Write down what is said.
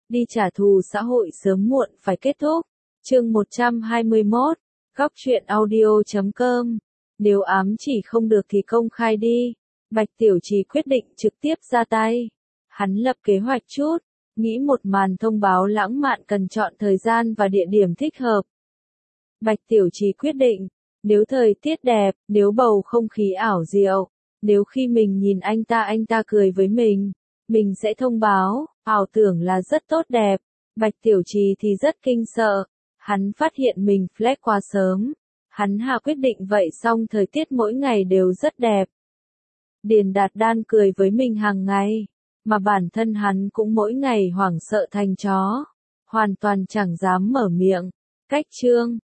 đi trả thù xã hội sớm muộn phải kết thúc. Chương 121, Góc truyện audio.com. Nếu ám chỉ không được thì công khai đi. Bạch Tiểu Trì quyết định trực tiếp ra tay. Hắn lập kế hoạch chút, nghĩ một màn thông báo lãng mạn cần chọn thời gian và địa điểm thích hợp. Bạch Tiểu Trì quyết định, nếu thời tiết đẹp, nếu bầu không khí ảo diệu, nếu khi mình nhìn anh ta cười với mình sẽ thông báo, ảo tưởng là rất tốt đẹp. Bạch Tiểu Trì thì rất kinh sợ, hắn phát hiện mình flex quá sớm. Hắn hạ quyết định vậy xong thời tiết mỗi ngày đều rất đẹp. Điền Đạt Đan cười với mình hàng ngày, mà bản thân hắn cũng mỗi ngày hoảng sợ thành chó, hoàn toàn chẳng dám mở miệng. Cách chương